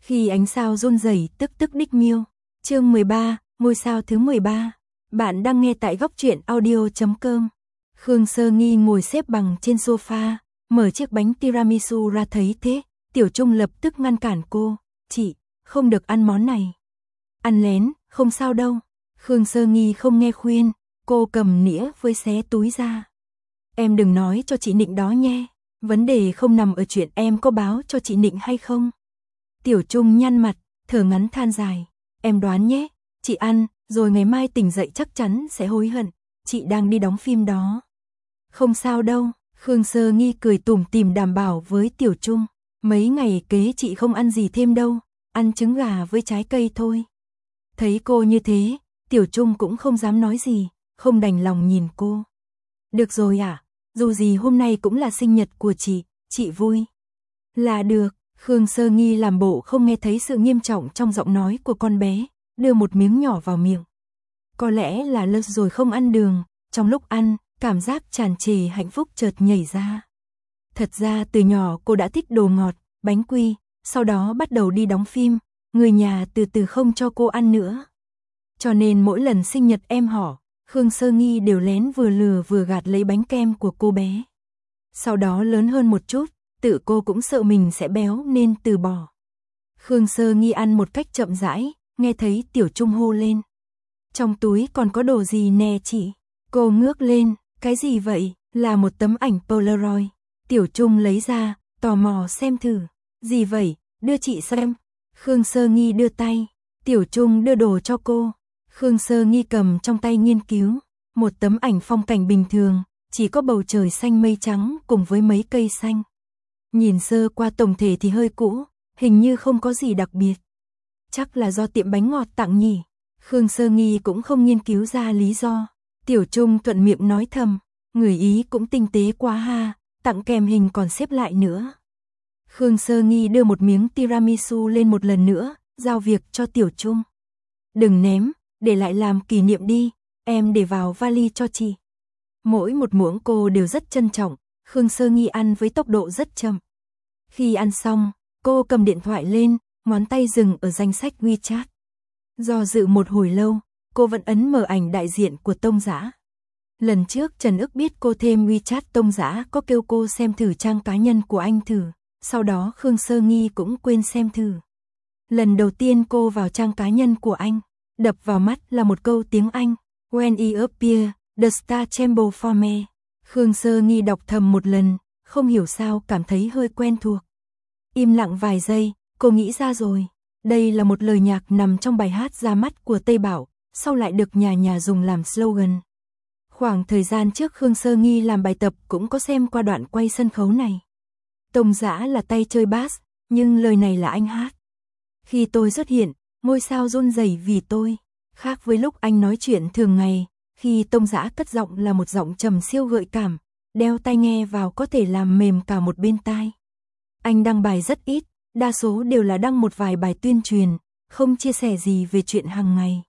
Khi ánh sao run rẩy tức tức đích miêu. Chương 13, ngôi sao thứ 13. Bạn đang nghe tại góc truyện audio.com. Khương Sơ Nghi ngồi xếp bằng trên sofa, mở chiếc bánh tiramisu ra thấy thế, Tiểu Trung lập tức ngăn cản cô. Chị, không được ăn món này. Ăn lén, không sao đâu. Khương Sơ Nghi không nghe khuyên, cô cầm nĩa với xé túi ra. Em đừng nói cho chị Nịnh đó nhé. Vấn đề không nằm ở chuyện em có báo cho chị Nịnh hay không. Tiểu Trung nhăn mặt, thở ngắn than dài. Em đoán nhé, chị ăn, rồi ngày mai tỉnh dậy chắc chắn sẽ hối hận. Chị đang đi đóng phim đó. Không sao đâu, Khương Sơ Nghi cười tủm tỉm đảm bảo với Tiểu Trung. Mấy ngày kế chị không ăn gì thêm đâu, ăn trứng gà với trái cây thôi. Thấy cô như thế, Tiểu Trung cũng không dám nói gì, không đành lòng nhìn cô. Được rồi à, dù gì hôm nay cũng là sinh nhật của chị vui. Là được. Khương Sơ Nghi làm bộ không nghe thấy sự nghiêm trọng trong giọng nói của con bé, đưa một miếng nhỏ vào miệng. Có lẽ là lơ rồi không ăn đường, trong lúc ăn, cảm giác tràn trề hạnh phúc chợt nhảy ra. Thật ra từ nhỏ cô đã thích đồ ngọt, bánh quy, sau đó bắt đầu đi đóng phim, người nhà từ từ không cho cô ăn nữa. Cho nên mỗi lần sinh nhật em họ, Khương Sơ Nghi đều lén vừa lừa vừa gạt lấy bánh kem của cô bé. Sau đó lớn hơn một chút, tự cô cũng sợ mình sẽ béo nên từ bỏ. Khương Sơ Nghi ăn một cách chậm rãi, nghe thấy Tiểu Trung hô lên. Trong túi còn có đồ gì nè chị? Cô ngước lên, cái gì vậy? Là một tấm ảnh Polaroid. Tiểu Trung lấy ra, tò mò xem thử. Gì vậy? Đưa chị xem. Khương Sơ Nghi đưa tay. Tiểu Trung đưa đồ cho cô. Khương Sơ Nghi cầm trong tay nghiên cứu. Một tấm ảnh phong cảnh bình thường, chỉ có bầu trời xanh mây trắng cùng với mấy cây xanh. Nhìn sơ qua tổng thể thì hơi cũ, hình như không có gì đặc biệt. Chắc là do tiệm bánh ngọt tặng nhỉ. Khương Sơ Nghi cũng không nghiên cứu ra lý do. Tiểu Trung thuận miệng nói thầm, người Ý cũng tinh tế quá ha, tặng kèm hình còn xếp lại nữa. Khương Sơ Nghi đưa một miếng tiramisu lên một lần nữa, giao việc cho Tiểu Trung. Đừng ném, để lại làm kỷ niệm đi, em để vào vali cho chị. Mỗi một muỗng cô đều rất trân trọng, Khương Sơ Nghi ăn với tốc độ rất chậm. Khi ăn xong, cô cầm điện thoại lên, ngón tay dừng ở danh sách WeChat. Do dự một hồi lâu, cô vẫn ấn mở ảnh đại diện của Tông Dã. Lần trước Trần Ức biết cô thêm WeChat Tông Dã có kêu cô xem thử trang cá nhân của anh thử, sau đó Khương Sơ Nghi cũng quên xem thử. Lần đầu tiên cô vào trang cá nhân của anh, đập vào mắt là một câu tiếng Anh, When he appears, the star tremble for me. Khương Sơ Nghi đọc thầm một lần, không hiểu sao cảm thấy hơi quen thuộc. Im lặng vài giây, cô nghĩ ra rồi. Đây là một lời nhạc nằm trong bài hát Ra mắt của Tây Bảo, sau lại được nhà nhà dùng làm slogan. Khoảng thời gian trước Khương Sơ Nghi làm bài tập cũng có xem qua đoạn quay sân khấu này. Tông Dã là tay chơi bass, nhưng lời này là anh hát. Khi tôi xuất hiện, ngôi sao run rẩy vì tôi. Khác với lúc anh nói chuyện thường ngày, khi Tông Dã cất giọng là một giọng trầm siêu gợi cảm, đeo tai nghe vào có thể làm mềm cả một bên tai. Anh đăng bài rất ít, đa số đều là đăng một vài bài tuyên truyền, không chia sẻ gì về chuyện hàng ngày.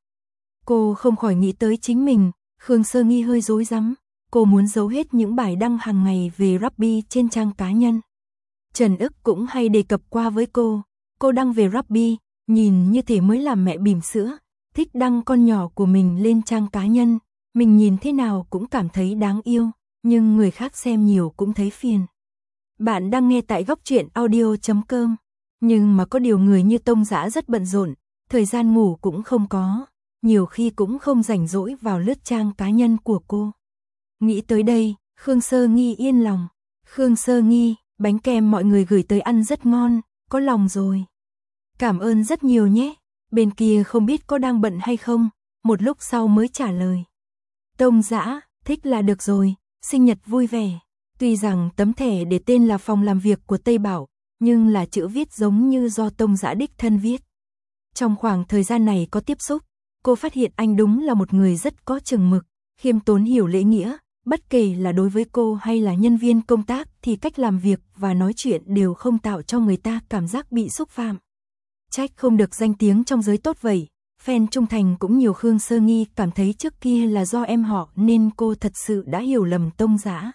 Cô không khỏi nghĩ tới chính mình, Khương Sơ Nghi hơi rối rắm, cô muốn giấu hết những bài đăng hàng ngày về Rappi trên trang cá nhân. Trần Ức cũng hay đề cập qua với cô đăng về Rappi, nhìn như thể mới làm mẹ bỉm sữa, thích đăng con nhỏ của mình lên trang cá nhân, mình nhìn thế nào cũng cảm thấy đáng yêu, nhưng người khác xem nhiều cũng thấy phiền. Bạn đang nghe tại góc truyện audio.com, nhưng mà có điều người như Tông Dã rất bận rộn, thời gian ngủ cũng không có, nhiều khi cũng không rảnh rỗi vào lướt trang cá nhân của cô. Nghĩ tới đây, Khương Sơ Nghi yên lòng. Khương Sơ Nghi, bánh kem mọi người gửi tới ăn rất ngon, có lòng rồi. Cảm ơn rất nhiều nhé. Bên kia không biết có đang bận hay không, một lúc sau mới trả lời. Tông Dã, thích là được rồi, sinh nhật vui vẻ. Tuy rằng tấm thẻ để tên là phòng làm việc của Tây Bảo, nhưng là chữ viết giống như do Tông Dã đích thân viết. Trong khoảng thời gian này có tiếp xúc, cô phát hiện anh đúng là một người rất có chừng mực, khiêm tốn hiểu lễ nghĩa, bất kể là đối với cô hay là nhân viên công tác thì cách làm việc và nói chuyện đều không tạo cho người ta cảm giác bị xúc phạm. Trách không được danh tiếng trong giới tốt vậy, fan trung thành cũng nhiều. Khương Sơ Nghi cảm thấy trước kia là do em họ nên cô thật sự đã hiểu lầm Tông Dã.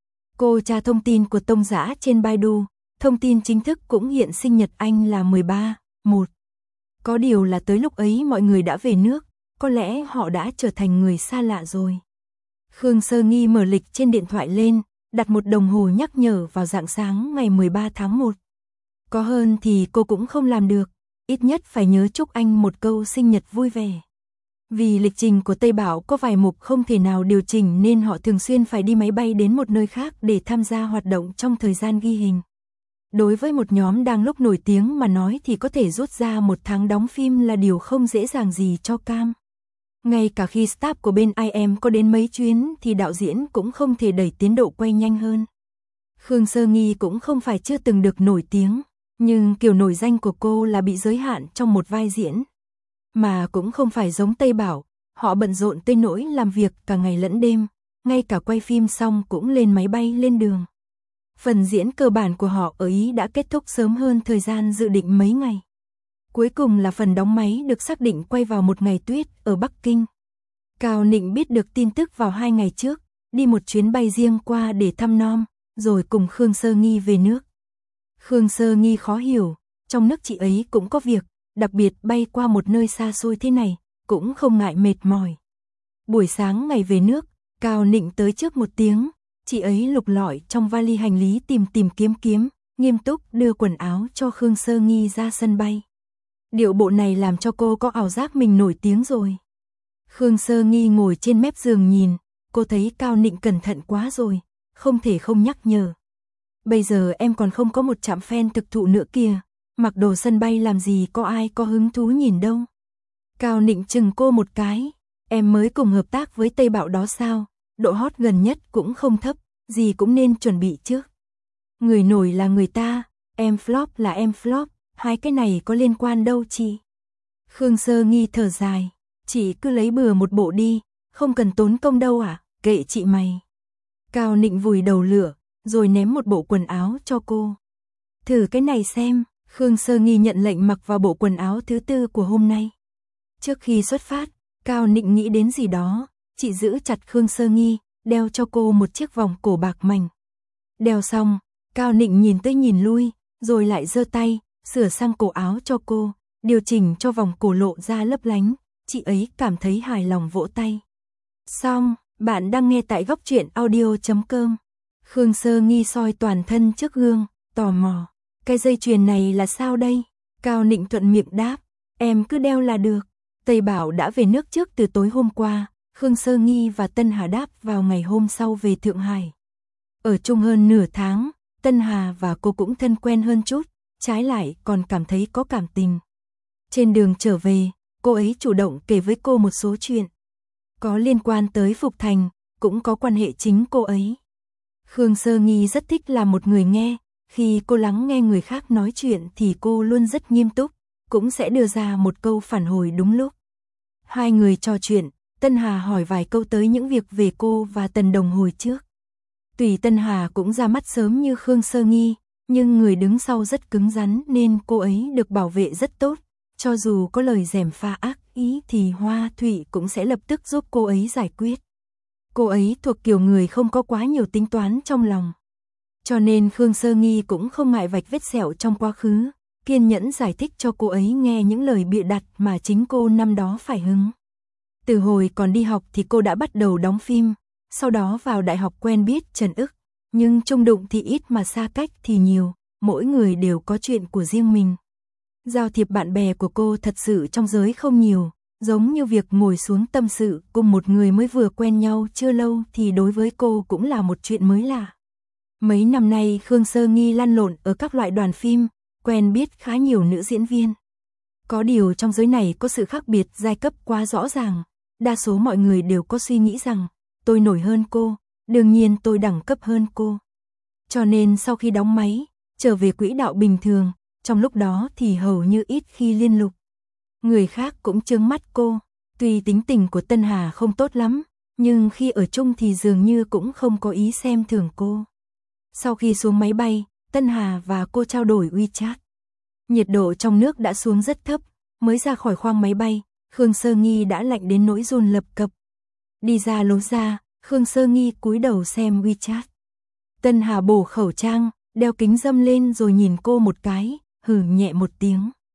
Cô tra thông tin của Tông Dã trên Baidu, thông tin chính thức cũng hiện sinh nhật anh là 13, 1. Có điều là tới lúc ấy mọi người đã về nước, có lẽ họ đã trở thành người xa lạ rồi. Khương Sơ Nghi mở lịch trên điện thoại lên, đặt một đồng hồ nhắc nhở vào rạng sáng ngày 13 tháng 1. Có hơn thì cô cũng không làm được, ít nhất phải nhớ chúc anh một câu sinh nhật vui vẻ. Vì lịch trình của Tây Bảo có vài mục không thể nào điều chỉnh nên họ thường xuyên phải đi máy bay đến một nơi khác để tham gia hoạt động trong thời gian ghi hình. Đối với một nhóm đang lúc nổi tiếng mà nói thì có thể rút ra một tháng đóng phim là điều không dễ dàng gì cho cam. Ngay cả khi staff của bên IM có đến mấy chuyến thì đạo diễn cũng không thể đẩy tiến độ quay nhanh hơn. Khương Sơ Nghi cũng không phải chưa từng được nổi tiếng, nhưng kiểu nổi danh của cô là bị giới hạn trong một vai diễn. Mà cũng không phải giống Tây Bảo, họ bận rộn tới nỗi làm việc cả ngày lẫn đêm, ngay cả quay phim xong cũng lên máy bay lên đường. Phần diễn cơ bản của họ ở Ý đã kết thúc sớm hơn thời gian dự định mấy ngày. Cuối cùng là phần đóng máy được xác định quay vào một ngày tuyết ở Bắc Kinh. Cao Nịnh biết được tin tức vào 2 ngày trước, đi một chuyến bay riêng qua để thăm nom, rồi cùng Khương Sơ Nghi về nước. Khương Sơ Nghi khó hiểu, trong nước chị ấy cũng có việc, đặc biệt bay qua một nơi xa xôi thế này, cũng không ngại mệt mỏi. Buổi sáng ngày về nước, Cao Nịnh tới trước 1 tiếng, chị ấy lục lọi trong vali hành lý tìm kiếm, nghiêm túc đưa quần áo cho Khương Sơ Nghi ra sân bay. Điệu bộ này làm cho cô có ảo giác mình nổi tiếng rồi. Khương Sơ Nghi ngồi trên mép giường nhìn, cô thấy Cao Nịnh cẩn thận quá rồi, không thể không nhắc nhở. Bây giờ em còn không có một trạm fan thực thụ nữa kìa, mặc đồ sân bay làm gì có ai có hứng thú nhìn đâu. Cao Nịnh chừng cô một cái, em mới cùng hợp tác với Tây Bảo đó sao, độ hot gần nhất cũng không thấp, gì cũng nên chuẩn bị trước. Người nổi là người ta, em flop là em flop, hai cái này có liên quan đâu chị. Khương Sơ Nghi thở dài, chị cứ lấy bừa một bộ đi, không cần tốn công đâu à, kệ chị mày. Cao Nịnh vùi đầu lửa, rồi ném một bộ quần áo cho cô. Thử cái này xem. Khương Sơ Nghi nhận lệnh mặc vào bộ quần áo thứ 4 của hôm nay. Trước khi xuất phát, Cao Nịnh nghĩ đến gì đó, chị giữ chặt Khương Sơ Nghi, đeo cho cô một chiếc vòng cổ bạc mảnh. Đeo xong, Cao Nịnh nhìn tới nhìn lui, rồi lại giơ tay, sửa sang cổ áo cho cô, điều chỉnh cho vòng cổ lộ ra lấp lánh, chị ấy cảm thấy hài lòng vỗ tay. Xong, bạn đang nghe tại góc truyện audio.com. Khương Sơ Nghi soi toàn thân trước gương, tò mò. Cái dây chuyền này là sao đây? Cao Nịnh thuận miệng đáp, em cứ đeo là được. Tây Bảo đã về nước trước từ tối hôm qua, Khương Sơ Nghi và Tân Hà đáp vào ngày hôm sau về Thượng Hải. Ở chung hơn nửa tháng, Tân Hà và cô cũng thân quen hơn chút, trái lại còn cảm thấy có cảm tình. Trên đường trở về, cô ấy chủ động kể với cô một số chuyện. Có liên quan tới Phục Thành, cũng có quan hệ chính cô ấy. Khương Sơ Nghi rất thích làm một người nghe. Khi cô lắng nghe người khác nói chuyện thì cô luôn rất nghiêm túc, cũng sẽ đưa ra một câu phản hồi đúng lúc. Hai người trò chuyện, Tân Hà hỏi vài câu tới những việc về cô và Tần Đồng hồi trước. Tuy Tân Hà cũng ra mắt sớm như Khương Sơ Nghi, nhưng người đứng sau rất cứng rắn nên cô ấy được bảo vệ rất tốt. Cho dù có lời gièm pha ác ý thì Hoa Thụy cũng sẽ lập tức giúp cô ấy giải quyết. Cô ấy thuộc kiểu người không có quá nhiều tính toán trong lòng. Cho nên Khương Sơ Nghi cũng không ngại vạch vết sẹo trong quá khứ, kiên nhẫn giải thích cho cô ấy nghe những lời bịa đặt mà chính cô năm đó phải hứng. Từ hồi còn đi học thì cô đã bắt đầu đóng phim, sau đó vào đại học quen biết Trần Ức, nhưng chung đụng thì ít mà xa cách thì nhiều, mỗi người đều có chuyện của riêng mình. Giao thiệp bạn bè của cô thật sự trong giới không nhiều, giống như việc ngồi xuống tâm sự cùng một người mới vừa quen nhau chưa lâu thì đối với cô cũng là một chuyện mới lạ. Mấy năm nay Khương Sơ Nghi lăn lộn ở các loại đoàn phim, quen biết khá nhiều nữ diễn viên. Có điều trong giới này có sự khác biệt giai cấp quá rõ ràng, đa số mọi người đều có suy nghĩ rằng, tôi nổi hơn cô, đương nhiên tôi đẳng cấp hơn cô. Cho nên sau khi đóng máy, trở về quỹ đạo bình thường, trong lúc đó thì hầu như ít khi liên lục. Người khác cũng chướng mắt cô, tuy tính tình của Tân Hà không tốt lắm, nhưng khi ở chung thì dường như cũng không có ý xem thường cô. Sau khi xuống máy bay, Tân Hà và cô trao đổi WeChat. Nhiệt độ trong nước đã xuống rất thấp, mới ra khỏi khoang máy bay, Khương Sơ Nghi đã lạnh đến nỗi run lập cập. Đi ra lối ra, Khương Sơ Nghi cúi đầu xem WeChat. Tân Hà bổ khẩu trang, đeo kính râm lên rồi nhìn cô một cái, hừ nhẹ một tiếng.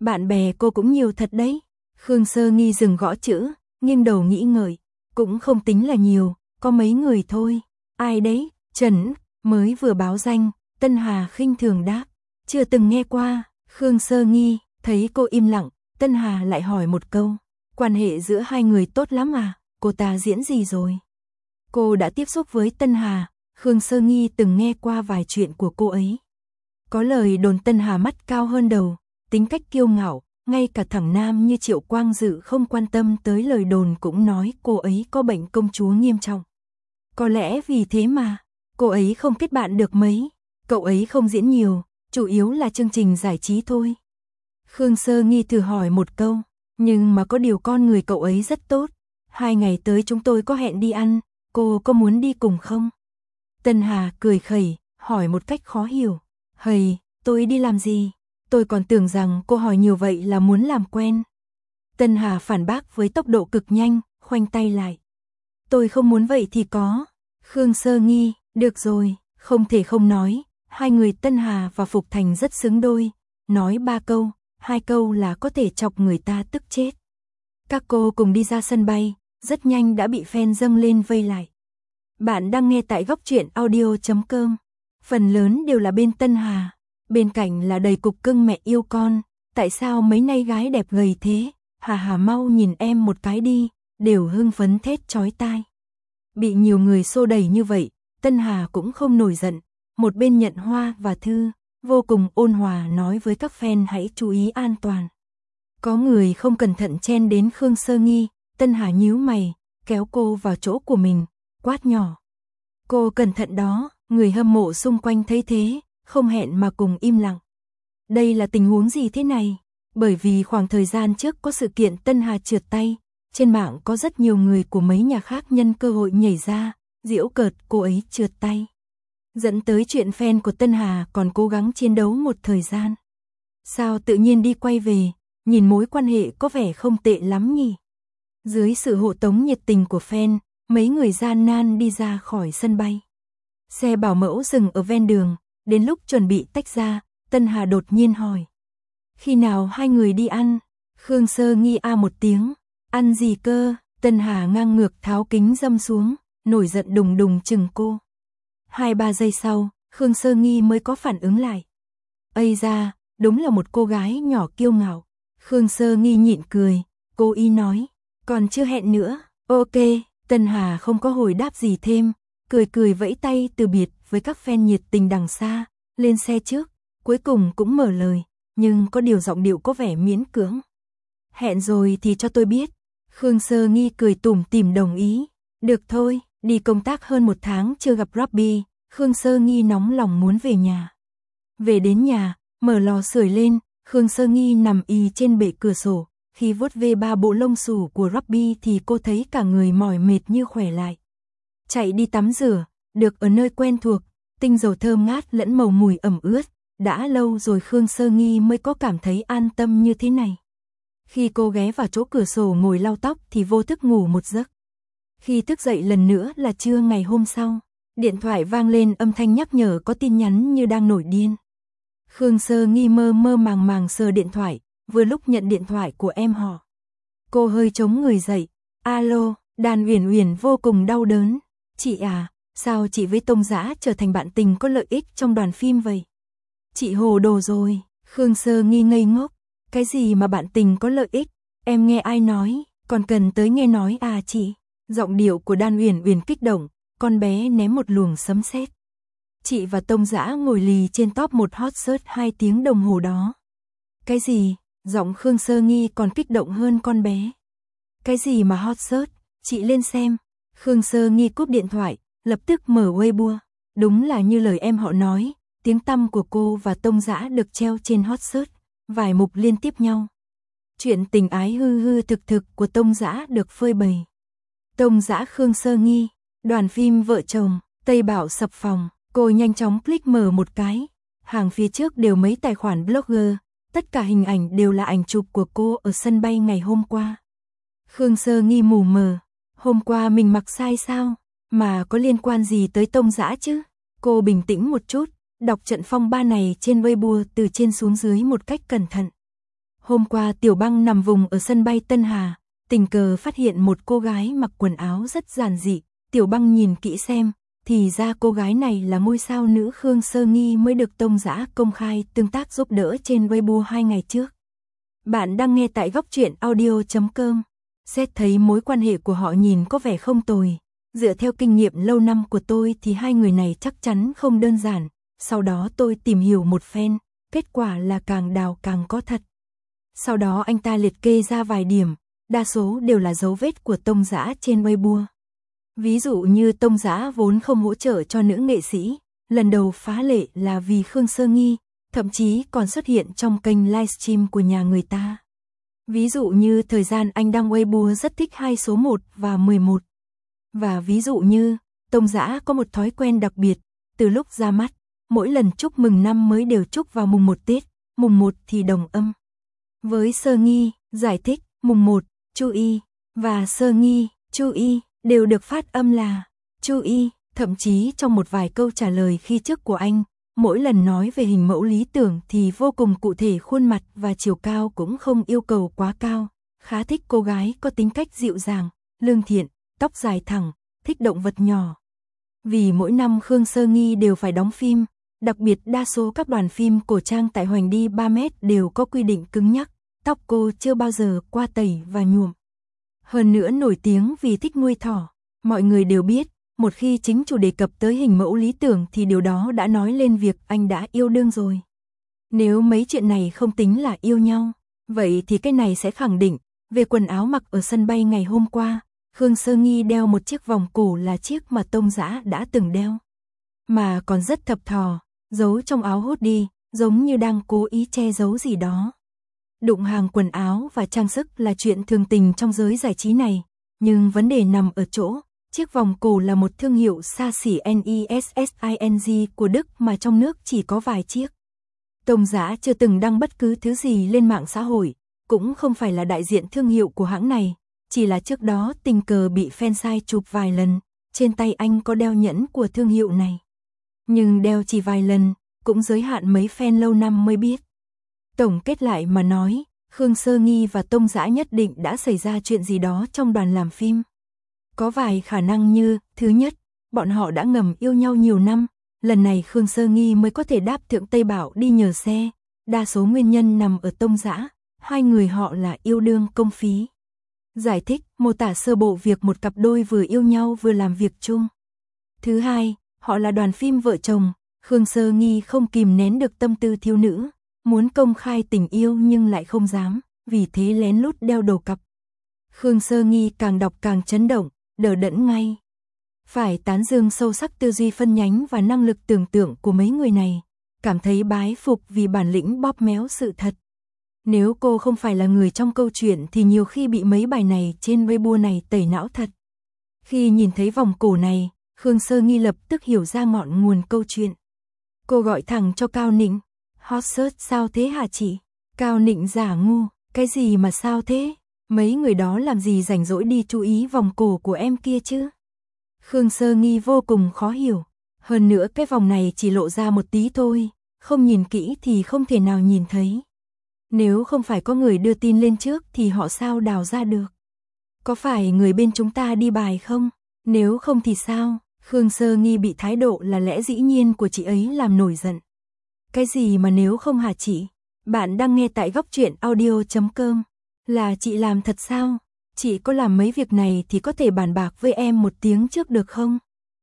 Bạn bè cô cũng nhiều thật đấy. Khương Sơ Nghi dừng gõ chữ, nghiêng đầu nghĩ ngợi. Cũng không tính là nhiều, có mấy người thôi. Ai đấy? Trần, mới vừa báo danh. Tân Hà khinh thường đáp. Chưa từng nghe qua. Khương Sơ Nghi, thấy cô im lặng, Tân Hà lại hỏi một câu. Quan hệ giữa hai người tốt lắm à? Cô ta diễn gì rồi? Cô đã tiếp xúc với Tân Hà, Khương Sơ Nghi từng nghe qua vài chuyện của cô ấy. Có lời đồn Tân Hà mắt cao hơn đầu, tính cách kiêu ngạo, ngay cả thằng nam như Triệu Quang Dự không quan tâm tới lời đồn cũng nói cô ấy có bệnh công chúa nghiêm trọng. Có lẽ vì thế mà, cô ấy không kết bạn được mấy, cậu ấy không diễn nhiều, chủ yếu là chương trình giải trí thôi. Khương Sơ Nghi thử hỏi một câu, nhưng mà có điều con người cậu ấy rất tốt. 2 ngày tới chúng tôi có hẹn đi ăn, cô có muốn đi cùng không? Tân Hà cười khẩy, hỏi một cách khó hiểu. Hầy, tôi đi làm gì? Tôi còn tưởng rằng cô hỏi nhiều vậy là muốn làm quen. Tân Hà phản bác với tốc độ cực nhanh, khoanh tay lại. Tôi không muốn vậy thì có. Khương Sơ Nghi, được rồi, không thể không nói. Hai người Tân Hà và Phục Thành rất xứng đôi. Nói 3 câu, 2 câu là có thể chọc người ta tức chết. Các cô cùng đi ra sân bay, rất nhanh đã bị fan dâng lên vây lại. Bạn đang nghe tại góc truyện audio.com. Phần lớn đều là bên Tân Hà. Bên cạnh là đầy cục cưng mẹ yêu con. Tại sao mấy nay gái đẹp gầy thế? Hà hà mau nhìn em một cái đi. Đều hưng phấn thét chói tai. Bị nhiều người xô đẩy như vậy, Tân Hà cũng không nổi giận. Một bên nhận hoa và thư, vô cùng ôn hòa nói với các fan hãy chú ý an toàn. Có người không cẩn thận chen đến Khương Sơ Nghi, Tân Hà nhíu mày, kéo cô vào chỗ của mình, quát nhỏ. Cô cẩn thận đó, người hâm mộ xung quanh thấy thế, không hẹn mà cùng im lặng. Đây là tình huống gì thế này? Bởi vì khoảng thời gian trước có sự kiện Tân Hà trượt tay, trên mạng có rất nhiều người của mấy nhà khác nhân cơ hội nhảy ra, giễu cợt cô ấy trượt tay. Dẫn tới chuyện fan của Tân Hà còn cố gắng chiến đấu một thời gian. Sao tự nhiên đi quay về, nhìn mối quan hệ có vẻ không tệ lắm nhỉ? Dưới sự hộ tống nhiệt tình của fan, mấy người gian nan đi ra khỏi sân bay. Xe bảo mẫu dừng ở ven đường, đến lúc chuẩn bị tách ra, Tân Hà đột nhiên hỏi. Khi nào hai người đi ăn? Khương Sơ Nghi a một tiếng. Ăn gì cơ? Tân Hà ngang ngược tháo kính dâm xuống, nổi giận đùng đùng chừng cô. 2-3 giây sau, Khương Sơ Nghi mới có phản ứng lại. Ây da, đúng là một cô gái nhỏ kiêu ngạo. Khương Sơ Nghi nhịn cười, cô ý nói. Còn chưa hẹn nữa, ok. Tân Hà không có hồi đáp gì thêm, cười cười vẫy tay từ biệt với các fan nhiệt tình đằng xa, lên xe trước, cuối cùng cũng mở lời, nhưng có điều giọng điệu có vẻ miễn cưỡng. Hẹn rồi thì cho tôi biết. Khương Sơ Nghi cười tủm tỉm đồng ý. Được thôi, đi công tác hơn 1 tháng chưa gặp Robbie, Khương Sơ Nghi nóng lòng muốn về nhà. Về đến nhà, mở lò sưởi lên, Khương Sơ Nghi nằm y trên bệ cửa sổ. Khi vuốt ve 3 bộ lông xù của Robbie thì cô thấy cả người mỏi mệt như khỏe lại. Chạy đi tắm rửa, được ở nơi quen thuộc, tinh dầu thơm ngát lẫn màu mùi ẩm ướt. Đã lâu rồi Khương Sơ Nghi mới có cảm thấy an tâm như thế này. Khi cô ghé vào chỗ cửa sổ ngồi lau tóc thì vô thức ngủ một giấc. Khi thức dậy lần nữa là trưa ngày hôm sau, điện thoại vang lên âm thanh nhắc nhở có tin nhắn như đang nổi điên. Khương Sơ Nghi mơ mơ màng màng sờ điện thoại, vừa lúc nhận điện thoại của em họ. Cô hơi chống người dậy, alo, Đan Uyển Uyển vô cùng đau đớn. Chị à, sao chị với Tông Dã trở thành bạn tình có lợi ích trong đoàn phim vậy? Chị hồ đồ rồi, Khương Sơ Nghi ngây ngốc. Cái gì mà bạn tình có lợi ích? Em nghe ai nói, còn cần tới nghe nói à chị? Giọng điệu của Đan Uyển Uyển kích động, con bé ném một luồng sấm sét. Chị và Tông Dã ngồi lì trên top một hot search 2 tiếng đồng hồ đó. Cái gì? Giọng Khương Sơ Nghi còn kích động hơn con bé. Cái gì mà hot search? Chị lên xem. Khương Sơ Nghi cúp điện thoại, lập tức mở Weibo. Đúng là như lời em họ nói, tiếng tăm của cô và Tông Dã được treo trên hot search, vài mục liên tiếp nhau. Chuyện tình ái hư hư thực thực của Tông Dã được phơi bày. Tông Dã Khương Sơ Nghi, đoàn phim vợ chồng, Tây Bảo sập phòng, cô nhanh chóng click mở một cái. Hàng phía trước đều mấy tài khoản blogger, tất cả hình ảnh đều là ảnh chụp của cô ở sân bay ngày hôm qua. Khương Sơ Nghi mù mờ, hôm qua mình mặc sai sao, mà có liên quan gì tới Tông Dã chứ? Cô bình tĩnh một chút, đọc trận phong ba này trên Weibo từ trên xuống dưới một cách cẩn thận. Hôm qua Tiểu Băng nằm vùng ở sân bay Tân Hà, tình cờ phát hiện một cô gái mặc quần áo rất giản dị. Tiểu Băng nhìn kỹ xem, thì ra cô gái này là ngôi sao nữ Khương Sơ Nghi mới được Tông Dã công khai tương tác giúp đỡ trên Weibo 2 ngày trước. Bạn đang nghe tại góc truyện audio.com. Xét thấy mối quan hệ của họ nhìn có vẻ không tồi. Dựa theo kinh nghiệm lâu năm của tôi thì hai người này chắc chắn không đơn giản. Sau đó tôi tìm hiểu một phen, kết quả là càng đào càng có thật. Sau đó anh ta liệt kê ra vài điểm, đa số đều là dấu vết của Tông Dã trên Weibo. Ví dụ như Tông Dã vốn không hỗ trợ cho nữ nghệ sĩ, lần đầu phá lệ là vì Khương Sơ Nghi, thậm chí còn xuất hiện trong kênh livestream của nhà người ta. Ví dụ như thời gian anh đăng Weibo rất thích hai số 1 và 11. Và ví dụ như, Tông Dã có một thói quen đặc biệt, từ lúc ra mắt, mỗi lần chúc mừng năm mới đều chúc vào mùng 1 Tết, mùng 1 thì đồng âm. Với Sơ Nghi, giải thích, mùng 1, Chu Y, và Sơ Nghi, Chu Y, đều được phát âm là Chu Y, thậm chí trong một vài câu trả lời khi trước của anh, mỗi lần nói về hình mẫu lý tưởng thì vô cùng cụ thể, khuôn mặt và chiều cao cũng không yêu cầu quá cao, khá thích cô gái có tính cách dịu dàng, lương thiện, tóc dài thẳng, thích động vật nhỏ. Vì mỗi năm Khương Sơ Nghi đều phải đóng phim, đặc biệt đa số các đoàn phim cổ trang tại Hoành Đi 3 mét đều có quy định cứng nhắc, tóc cô chưa bao giờ qua tẩy và nhuộm. Hơn nữa nổi tiếng vì thích nuôi thỏ, mọi người đều biết, một khi chính chủ đề cập tới hình mẫu lý tưởng thì điều đó đã nói lên việc anh đã yêu đương rồi. Nếu mấy chuyện này không tính là yêu nhau, vậy thì cái này sẽ khẳng định, về quần áo mặc ở sân bay ngày hôm qua, Khương Sơ Nghi đeo một chiếc vòng cổ là chiếc mà Tông Dã đã từng đeo. Mà còn rất thập thò, giấu trong áo hoodie, giống như đang cố ý che giấu gì đó. Đụng hàng quần áo và trang sức là chuyện thường tình trong giới giải trí này, nhưng vấn đề nằm ở chỗ, chiếc vòng cổ là một thương hiệu xa xỉ NESSING của Đức mà trong nước chỉ có vài chiếc. Tông Dã chưa từng đăng bất cứ thứ gì lên mạng xã hội, cũng không phải là đại diện thương hiệu của hãng này, chỉ là trước đó tình cờ bị fan sai chụp vài lần, trên tay anh có đeo nhẫn của thương hiệu này. Nhưng đeo chỉ vài lần, cũng giới hạn mấy fan lâu năm mới biết. Tổng kết lại mà nói, Khương Sơ Nghi và Tông Dã nhất định đã xảy ra chuyện gì đó trong đoàn làm phim. Có vài khả năng như, thứ nhất, bọn họ đã ngầm yêu nhau nhiều năm, lần này Khương Sơ Nghi mới có thể đáp Thượng Tây Bảo đi nhờ xe, đa số nguyên nhân nằm ở Tông Dã, hai người họ là yêu đương công phí. Giải thích, mô tả sơ bộ việc một cặp đôi vừa yêu nhau vừa làm việc chung. Thứ hai, họ là đoàn phim vợ chồng, Khương Sơ Nghi không kìm nén được tâm tư thiếu nữ, muốn công khai tình yêu nhưng lại không dám, vì thế lén lút đeo đầu cặp. Khương Sơ Nghi càng đọc càng chấn động, đờ đẫn ngay. Phải tán dương sâu sắc tư duy phân nhánh và năng lực tưởng tượng của mấy người này, cảm thấy bái phục vì bản lĩnh bóp méo sự thật. Nếu cô không phải là người trong câu chuyện thì nhiều khi bị mấy bài này trên Weibo này tẩy não thật. Khi nhìn thấy vòng cổ này, Khương Sơ Nghi lập tức hiểu ra ngọn nguồn câu chuyện. Cô gọi thẳng cho Cao Nịnh, hot search sao thế hả chị? Cao Nịnh giả ngu, cái gì mà sao thế? Mấy người đó làm gì rảnh rỗi đi chú ý vòng cổ của em kia chứ? Khương Sơ Nghi vô cùng khó hiểu. Hơn nữa cái vòng này chỉ lộ ra một tí thôi, không nhìn kỹ thì không thể nào nhìn thấy. Nếu không phải có người đưa tin lên trước thì họ sao đào ra được? Có phải người bên chúng ta đi bài không? Nếu không thì sao? Khương Sơ Nghi bị thái độ là lẽ dĩ nhiên của chị ấy làm nổi giận. Cái gì mà nếu không hả chị? Bạn đang nghe tại góc truyện audio.com. Là chị làm thật sao? Chị có làm mấy việc này thì có thể bàn bạc với em một tiếng trước được không?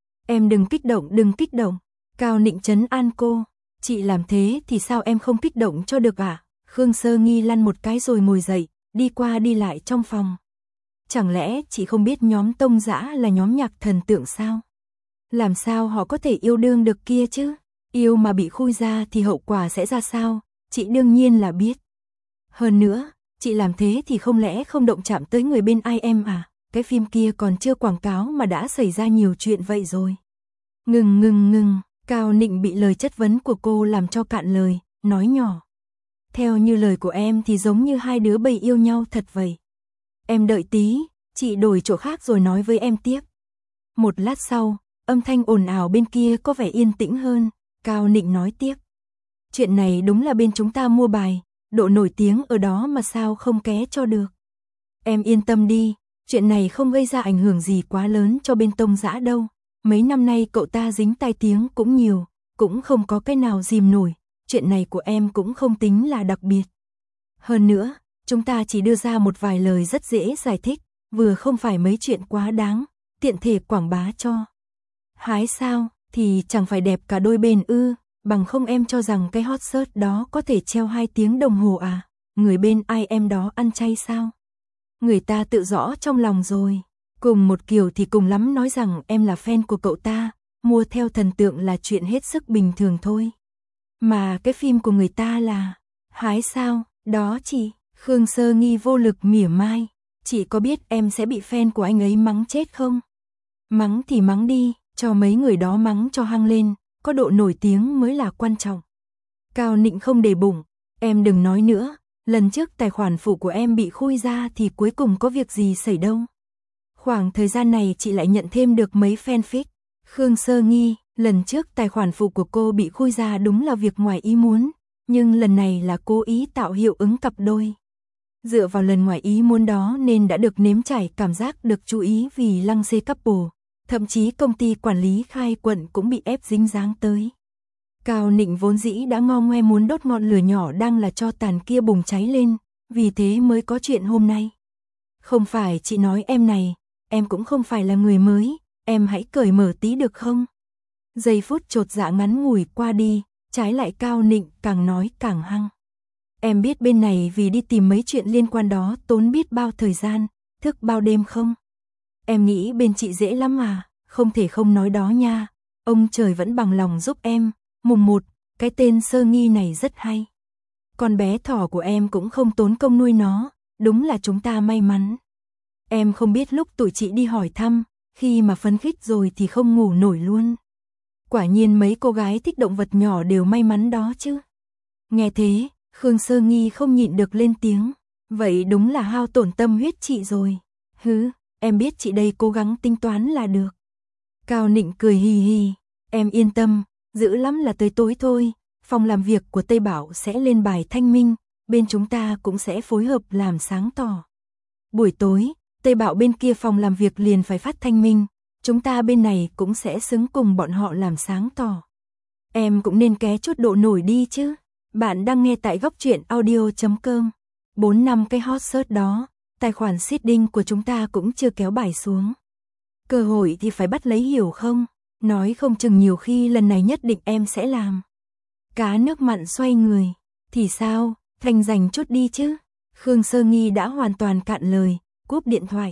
Em đừng kích động. Cao Nịnh trấn an cô. Chị làm thế thì sao em không kích động cho được à? Khương Sơ Nghi lăn một cái rồi ngồi dậy, đi qua đi lại trong phòng. Chẳng lẽ chị không biết nhóm Tông Dã là nhóm nhạc thần tượng sao? Làm sao họ có thể yêu đương được kia chứ? Yêu mà bị khui ra thì hậu quả sẽ ra sao? Chị đương nhiên là biết. Hơn nữa, chị làm thế thì không lẽ không động chạm tới người bên ai em à? Cái phim kia còn chưa quảng cáo mà đã xảy ra nhiều chuyện vậy rồi. Ngừng. Cao Nịnh bị lời chất vấn của cô làm cho cạn lời, nói nhỏ. Theo như lời của em thì giống như hai đứa bầy yêu nhau thật vậy. Em đợi tí, chị đổi chỗ khác rồi nói với em tiếp. Một lát sau, âm thanh ồn ào bên kia có vẻ yên tĩnh hơn, Cao Nịnh nói tiếp. Chuyện này đúng là bên chúng ta mua bài, độ nổi tiếng ở đó mà sao không ké cho được. Em yên tâm đi, chuyện này không gây ra ảnh hưởng gì quá lớn cho bên Tông Dã đâu. Mấy năm nay cậu ta dính tai tiếng cũng nhiều, cũng không có cái nào dìm nổi, chuyện này của em cũng không tính là đặc biệt. Hơn nữa, chúng ta chỉ đưa ra một vài lời rất dễ giải thích, vừa không phải mấy chuyện quá đáng, tiện thể quảng bá cho. Hái sao, thì chẳng phải đẹp cả đôi bên ư, bằng không em cho rằng cái hot search đó có thể treo 2 tiếng đồng hồ à, người bên ai em đó ăn chay sao? Người ta tự rõ trong lòng rồi, cùng một kiểu thì cùng lắm nói rằng em là fan của cậu ta, mua theo thần tượng là chuyện hết sức bình thường thôi. Mà cái phim của người ta là hái sao, đó chị, Khương Sơ Nghi vô lực mỉa mai, chị có biết em sẽ bị fan của anh ấy mắng chết không? Mắng thì mắng đi, cho mấy người đó mắng cho hăng lên, có độ nổi tiếng mới là quan trọng. Cao Nịnh không để bụng, em đừng nói nữa, lần trước tài khoản phụ của em bị khui ra thì cuối cùng có việc gì xảy đâu. Khoảng thời gian này chị lại nhận thêm được mấy fanfic. Khương Sơ Nghi, lần trước tài khoản phụ của cô bị khui ra đúng là việc ngoài ý muốn, nhưng lần này là cố ý tạo hiệu ứng cặp đôi. Dựa vào lần ngoài ý muốn đó nên đã được nếm trải cảm giác được chú ý vì lăng xê couple, thậm chí công ty quản lý Khai Quận cũng bị ép dính dáng tới. Cao Nịnh vốn dĩ đã ngo ngoe muốn đốt ngọn lửa nhỏ đang là tro tàn kia bùng cháy lên, vì thế mới có chuyện hôm nay. Không phải chị nói em này, em cũng không phải là người mới, em hãy cởi mở tí được không? Giây phút chột dạ ngắn ngủi qua đi, trái lại Cao Nịnh càng nói càng hăng. Em biết bên này vì đi tìm mấy chuyện liên quan đó tốn biết bao thời gian, thức bao đêm không? Em nghĩ bên chị dễ lắm à, không thể không nói đó nha. Ông trời vẫn bằng lòng giúp em. Mùng 1, cái tên Sơ Nghi này rất hay. Con bé thỏ của em cũng không tốn công nuôi nó, đúng là chúng ta may mắn. Em không biết lúc tụi chị đi hỏi thăm, khi mà phấn khích rồi thì không ngủ nổi luôn. Quả nhiên mấy cô gái thích động vật nhỏ đều may mắn đó chứ. Nghe thế, Khương Sơ Nghi không nhịn được lên tiếng. Vậy đúng là hao tổn tâm huyết chị rồi. Hứ, em biết chị đây cố gắng tính toán là được. Cao Nịnh cười hì hì. Em yên tâm, dữ lắm là tới tối thôi. Phòng làm việc của Tây Bảo sẽ lên bài thanh minh, bên chúng ta cũng sẽ phối hợp làm sáng tỏ. Buổi tối, Tây Bảo bên kia phòng làm việc liền phải phát thanh minh, chúng ta bên này cũng sẽ xứng cùng bọn họ làm sáng tỏ. Em cũng nên ké chút độ nổi đi chứ. Bạn đang nghe tại góc truyện audio.com. 4 năm cái hot search đó, tài khoản seeding của chúng ta cũng chưa kéo bài xuống. Cơ hội thì phải bắt lấy hiểu không? Nói không chừng nhiều khi lần này nhất định em sẽ làm. Cá nước mặn xoay người. Thì sao, thành dành chút đi chứ. Khương Sơ Nghi đã hoàn toàn cạn lời, cúp điện thoại.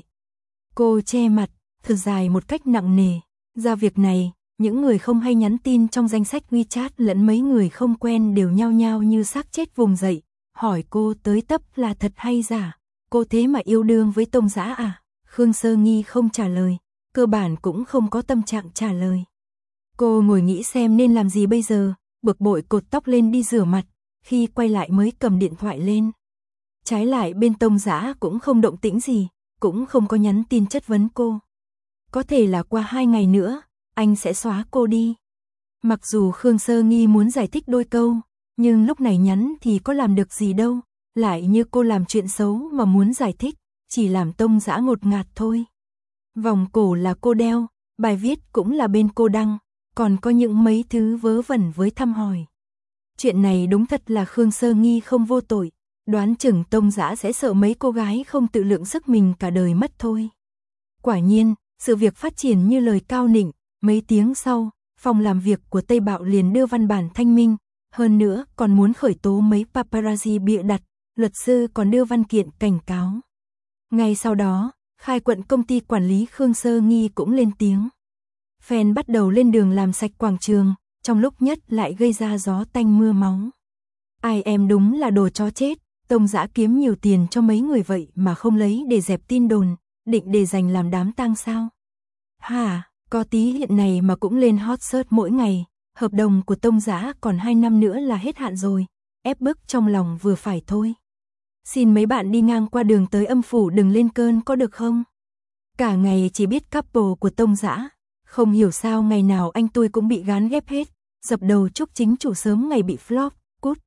Cô che mặt, thở dài một cách nặng nề. Ra việc này, những người không hay nhắn tin trong danh sách WeChat lẫn mấy người không quen đều nhao nhao như xác chết vùng dậy, hỏi cô tới tấp là thật hay giả. Cô thế mà yêu đương với Tông Dã à? Khương Sơ Nghi không trả lời, cơ bản cũng không có tâm trạng trả lời. Cô ngồi nghĩ xem nên làm gì bây giờ, bực bội cột tóc lên đi rửa mặt, khi quay lại mới cầm điện thoại lên. Trái lại bên Tông Dã cũng không động tĩnh gì, cũng không có nhắn tin chất vấn cô. Có thể là qua 2 ngày nữa, anh sẽ xóa cô đi. Mặc dù Khương Sơ Nghi muốn giải thích đôi câu, nhưng lúc này nhắn thì có làm được gì đâu, lại như cô làm chuyện xấu mà muốn giải thích, chỉ làm Tông Dã ngột ngạt thôi. Vòng cổ là cô đeo, bài viết cũng là bên cô đăng, còn có những mấy thứ vớ vẩn với thăm hỏi. Chuyện này đúng thật là Khương Sơ Nghi không vô tội, đoán chừng Tông Dã sẽ sợ mấy cô gái không tự lượng sức mình cả đời mất thôi. Quả nhiên, sự việc phát triển như lời Cao Nịnh, mấy tiếng sau, phòng làm việc của Tây Bạo liền đưa văn bản thanh minh, hơn nữa còn muốn khởi tố mấy paparazzi bịa đặt, luật sư còn đưa văn kiện cảnh cáo. Ngay sau đó, Khai Quận công ty quản lý Khương Sơ Nghi cũng lên tiếng. Fan bắt đầu lên đường làm sạch quảng trường, trong lúc nhất lại gây ra gió tanh mưa máu. Ai em đúng là đồ chó chết, Tông Dã kiếm nhiều tiền cho mấy người vậy mà không lấy để dẹp tin đồn, định để dành làm đám tang sao? Hả, có tí hiện này mà cũng lên hot search mỗi ngày, hợp đồng của Tông Dã còn 2 năm nữa là hết hạn rồi, ép bức trong lòng vừa phải thôi. Xin mấy bạn đi ngang qua đường tới âm phủ đừng lên cơn có được không? Cả ngày chỉ biết couple của Tông Dã, không hiểu sao ngày nào anh tôi cũng bị gán ghép hết, dập đầu chúc chính chủ sớm ngày bị flop, cút.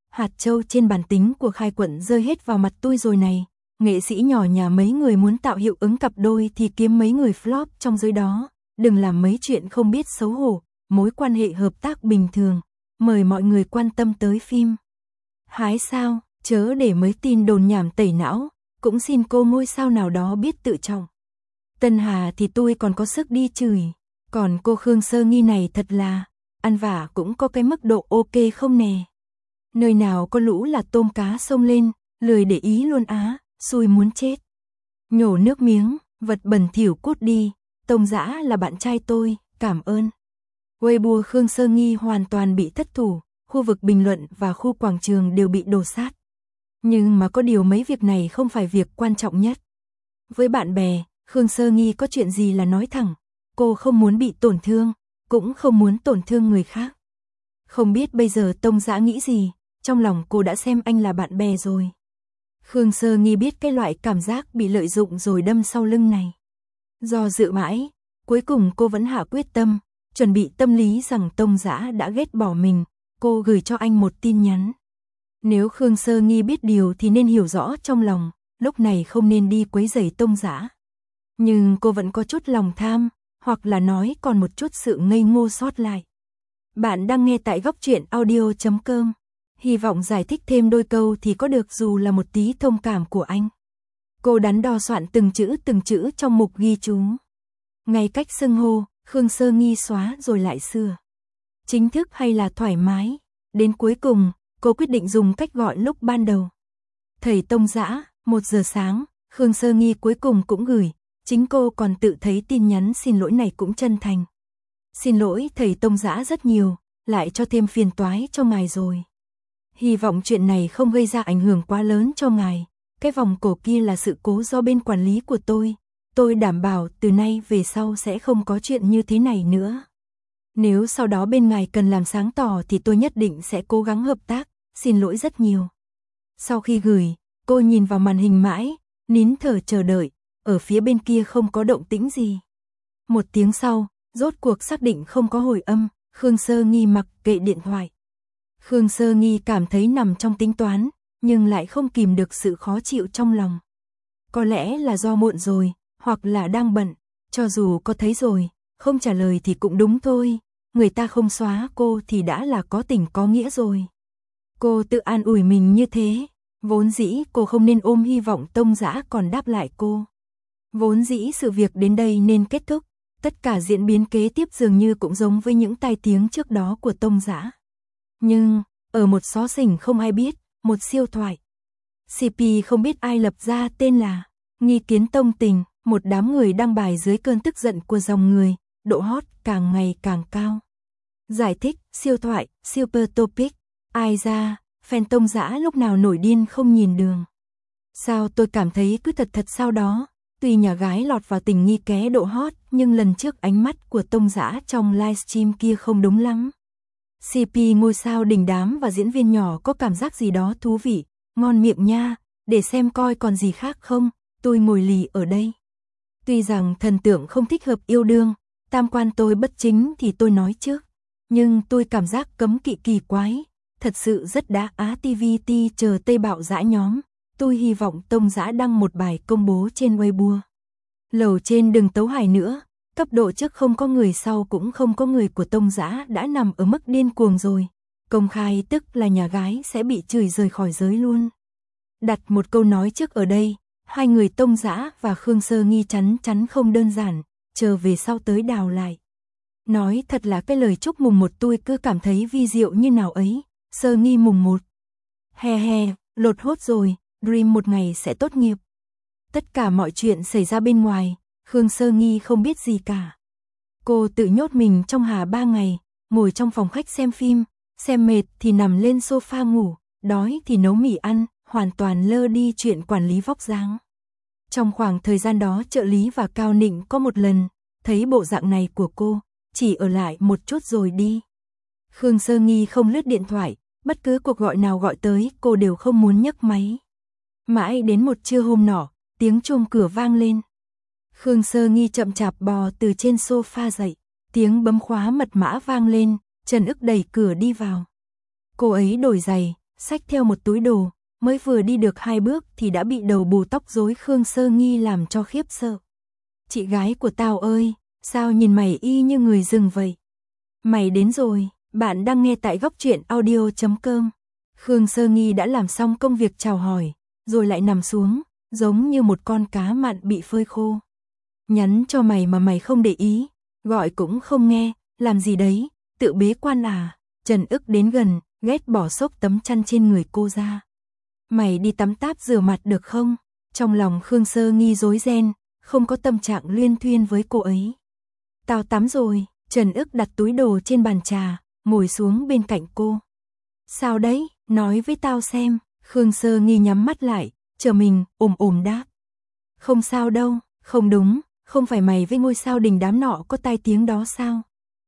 hạt châu trên bàn tính của Khai Quận rơi hết vào mặt tôi rồi này. Nghệ sĩ nhỏ nhà mấy người muốn tạo hiệu ứng cặp đôi thì kiếm mấy người flop trong giới đó, đừng làm mấy chuyện không biết xấu hổ, mối quan hệ hợp tác bình thường, mời mọi người quan tâm tới phim. Hái sao, chớ để mấy tin đồn nhảm tẩy não, cũng xin cô ngôi sao nào đó biết tự trọng. Tân Hà thì tôi còn có sức đi chửi, còn cô Khương Sơ Nghi này thật là, ăn vả cũng có cái mức độ ok không nè. Nơi nào có lũ là tôm cá xông lên, lười để ý luôn á, xui muốn chết. Nhổ nước miếng, vật bẩn thỉu cút đi, Tông Dã là bạn trai tôi, cảm ơn. Weibo Khương Sơ Nghi hoàn toàn bị thất thủ, khu vực bình luận và khu quảng trường đều bị đổ sát. Nhưng mà có điều mấy việc này không phải việc quan trọng nhất. Với bạn bè, Khương Sơ Nghi có chuyện gì là nói thẳng, cô không muốn bị tổn thương, cũng không muốn tổn thương người khác. Không biết bây giờ Tông Dã nghĩ gì, trong lòng cô đã xem anh là bạn bè rồi. Khương Sơ Nghi biết cái loại cảm giác bị lợi dụng rồi đâm sau lưng này. Do dự mãi, cuối cùng cô vẫn hạ quyết tâm, chuẩn bị tâm lý rằng Tông Dã đã ghét bỏ mình, cô gửi cho anh một tin nhắn. Nếu Khương Sơ Nghi biết điều thì nên hiểu rõ trong lòng, lúc này không nên đi quấy rầy Tông Dã. Nhưng cô vẫn có chút lòng tham, hoặc là nói còn một chút sự ngây ngô sót lại. Bạn đang nghe tại góc truyện audio.com. Hy vọng giải thích thêm đôi câu thì có được dù là một tí thông cảm của anh. Cô đắn đo soạn từng chữ trong mục ghi chú. Ngay cách xưng hô, Khương Sơ Nghi xóa rồi lại sửa. Chính thức hay là thoải mái? Đến cuối cùng, cô quyết định dùng cách gọi lúc ban đầu. Thầy Tông Dã, 1 giờ sáng, Khương Sơ Nghi cuối cùng cũng gửi. Chính cô còn tự thấy tin nhắn xin lỗi này cũng chân thành. Xin lỗi thầy Tông Dã rất nhiều, lại cho thêm phiền toái cho ngài rồi. Hy vọng chuyện này không gây ra ảnh hưởng quá lớn cho ngài. Cái vòng cổ kia là sự cố do bên quản lý của tôi. Tôi đảm bảo từ nay về sau sẽ không có chuyện như thế này nữa. Nếu sau đó bên ngài cần làm sáng tỏ thì tôi nhất định sẽ cố gắng hợp tác. Xin lỗi rất nhiều. Sau khi gửi, cô nhìn vào màn hình mãi, nín thở chờ đợi. Ở phía bên kia không có động tĩnh gì. 1 tiếng sau, rốt cuộc xác định không có hồi âm, Khương Sơ Nghi mặc kệ điện thoại. Khương Sơ Nghi cảm thấy nằm trong tính toán, nhưng lại không kìm được sự khó chịu trong lòng. Có lẽ là do muộn rồi, hoặc là đang bận, cho dù có thấy rồi, không trả lời thì cũng đúng thôi, người ta không xóa cô thì đã là có tình có nghĩa rồi. Cô tự an ủi mình như thế, vốn dĩ cô không nên ôm hy vọng Tông Dã còn đáp lại cô. Vốn dĩ sự việc đến đây nên kết thúc, tất cả diễn biến kế tiếp dường như cũng giống với những tai tiếng trước đó của Tông Dã. Nhưng, ở một xó xỉnh không ai biết, một siêu thoại. CP không biết ai lập ra tên là Nghi Kiến Tông Tình, một đám người đăng bài dưới cơn tức giận của dòng người, độ hot càng ngày càng cao. Giải thích, siêu thoại, super topic, ai ra, fan Tông Dã lúc nào nổi điên không nhìn đường. Sao tôi cảm thấy cứ thật sao đó. Tuy nhà gái lọt vào tình nghi ké độ hot, nhưng lần trước ánh mắt của Tông Dã trong livestream kia không đúng lắm. CP ngôi sao đình đám và diễn viên nhỏ có cảm giác gì đó thú vị, ngon miệng nha, để xem coi còn gì khác không, tôi ngồi lì ở đây. Tuy rằng thần tượng không thích hợp yêu đương, tam quan tôi bất chính thì tôi nói trước, nhưng tôi cảm giác cấm kỵ kỳ quái, thật sự rất đã á TVT chờ Tây Bạo Dã nhóm. Tôi hy vọng Tông Dã đăng một bài công bố trên Weibo. Lầu trên đừng tấu hài nữa, cấp độ trước không có người sau cũng không có người của Tông Dã đã nằm ở mức điên cuồng rồi. Công khai tức là nhà gái sẽ bị chửi rời khỏi giới luôn. Đặt một câu nói trước ở đây, hai người Tông Dã và Khương Sơ Nghi chắn không đơn giản, chờ về sau tới đào lại. Nói thật là cái lời chúc mùng 1 tôi cứ cảm thấy vi diệu như nào ấy, Sơ Nghi mùng 1. He, lột hốt rồi. Dream một ngày sẽ tốt nghiệp. Tất cả mọi chuyện xảy ra bên ngoài, Khương Sơ Nghi không biết gì cả. Cô tự nhốt mình trong Hà 3 ngày, ngồi trong phòng khách xem phim, xem mệt thì nằm lên sofa ngủ, đói thì nấu mì ăn, hoàn toàn lơ đi chuyện quản lý vóc dáng. Trong khoảng thời gian đó trợ lý và Cao Nịnh có một lần, thấy bộ dạng này của cô, chỉ ở lại một chút rồi đi. Khương Sơ Nghi không lướt điện thoại, bất cứ cuộc gọi nào gọi tới cô đều không muốn nhấc máy. Mãi đến một trưa hôm nọ, tiếng chuông cửa vang lên. Khương Sơ Nghi chậm chạp bò từ trên sofa dậy, tiếng bấm khóa mật mã vang lên, Trần Ức đẩy cửa đi vào. Cô ấy đổi giày, xách theo một túi đồ, mới vừa đi được 2 bước thì đã bị đầu bù tóc rối Khương Sơ Nghi làm cho khiếp sợ. Chị gái của tao ơi, sao nhìn mày y như người rừng vậy? Mày đến rồi, bạn đang nghe tại góc truyện audio.com. Khương Sơ Nghi đã làm xong công việc chào hỏi, rồi lại nằm xuống, giống như một con cá mặn bị phơi khô. Nhắn cho mày mà mày không để ý, gọi cũng không nghe, làm gì đấy, tự bế quan à? Trần Ức đến gần, ghét bỏ xốc tấm chăn trên người cô ra. Mày đi tắm táp rửa mặt được không? Trong lòng Khương Sơ Nghi rối ren, không có tâm trạng luyên thuyên với cô ấy. Tao tắm rồi, Trần Ức đặt túi đồ trên bàn trà, ngồi xuống bên cạnh cô. Sao đấy, nói với tao xem. Khương Sơ Nghi nhắm mắt lại, chờ mình, ồm đáp. Không sao đâu, không đúng, không phải mày với ngôi sao đình đám nọ có tai tiếng đó sao?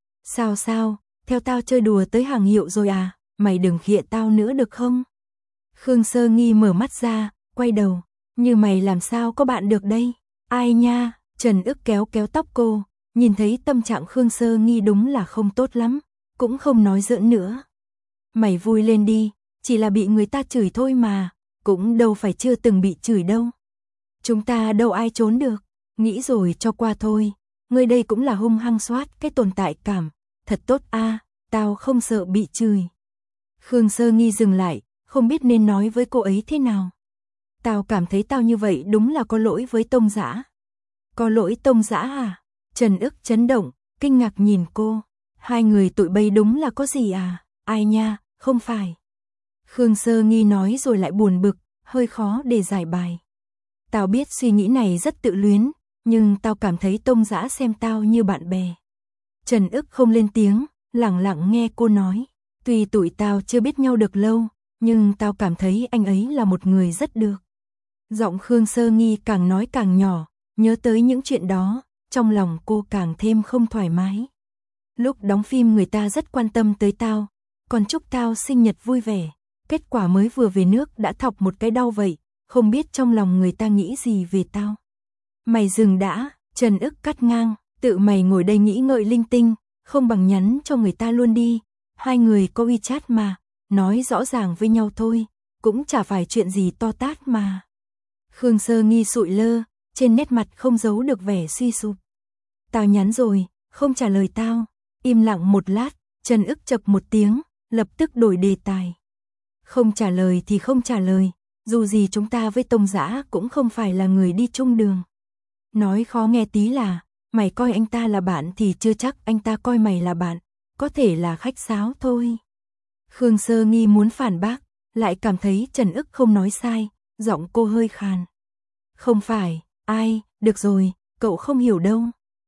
Sao, theo tao chơi đùa tới hàng hiệu rồi à, mày đừng khịa tao nữa được không? Khương Sơ Nghi mở mắt ra, quay đầu, như mày làm sao có bạn được đây? Ai nha, Trần Ức kéo tóc cô, nhìn thấy tâm trạng Khương Sơ Nghi đúng là không tốt lắm, cũng không nói giỡn nữa. Mày vui lên đi, chỉ là bị người ta chửi thôi mà, cũng đâu phải chưa từng bị chửi đâu. Chúng ta đâu ai trốn được, nghĩ rồi cho qua thôi, ngươi đây cũng là hung hăng soát cái tồn tại cảm, thật tốt a, tao không sợ bị chửi. Khương Sơ Nghi dừng lại, không biết nên nói với cô ấy thế nào. Tao cảm thấy tao như vậy đúng là có lỗi với Tông Dã. Có lỗi Tông Dã à? Trần Ức chấn động, kinh ngạc nhìn cô. Hai người tụi bay đúng là có gì à? Ai nha, không phải. Khương Sơ Nghi nói rồi lại buồn bực, hơi khó để giải bài. Tao biết suy nghĩ này rất tự luyến, nhưng tao cảm thấy Tông Dã xem tao như bạn bè. Trần Ức không lên tiếng, lặng lặng nghe cô nói. Tuy tụi tao chưa biết nhau được lâu, nhưng tao cảm thấy anh ấy là một người rất được. Giọng Khương Sơ Nghi càng nói càng nhỏ, nhớ tới những chuyện đó, trong lòng cô càng thêm không thoải mái. Lúc đóng phim người ta rất quan tâm tới tao, còn chúc tao sinh nhật vui vẻ. Kết quả mới vừa về nước đã thọc một cái đau vậy, không biết trong lòng người ta nghĩ gì về tao. Mày dừng đã, Trần Ức cắt ngang, tự mày ngồi đây nghĩ ngợi linh tinh, không bằng nhắn cho người ta luôn đi. Hai người có WeChat mà, nói rõ ràng với nhau thôi, cũng chả phải chuyện gì to tát mà. Khương Sơ Nghi sụi lơ, trên nét mặt không giấu được vẻ suy sụp. Tao nhắn rồi, không trả lời tao. Im lặng một lát, Trần Ức chậc một tiếng, lập tức đổi đề tài. Không trả lời thì không trả lời, dù gì chúng ta với Tông Dã cũng không phải là người đi chung đường. Nói khó nghe tí là, mày coi anh ta là bạn thì chưa chắc anh ta coi mày là bạn, có thể là khách sáo thôi. Khương Sơ Nghi muốn phản bác, lại cảm thấy Trần Ức không nói sai, giọng cô hơi khàn. Không phải, ai, được rồi, cậu không hiểu đâu.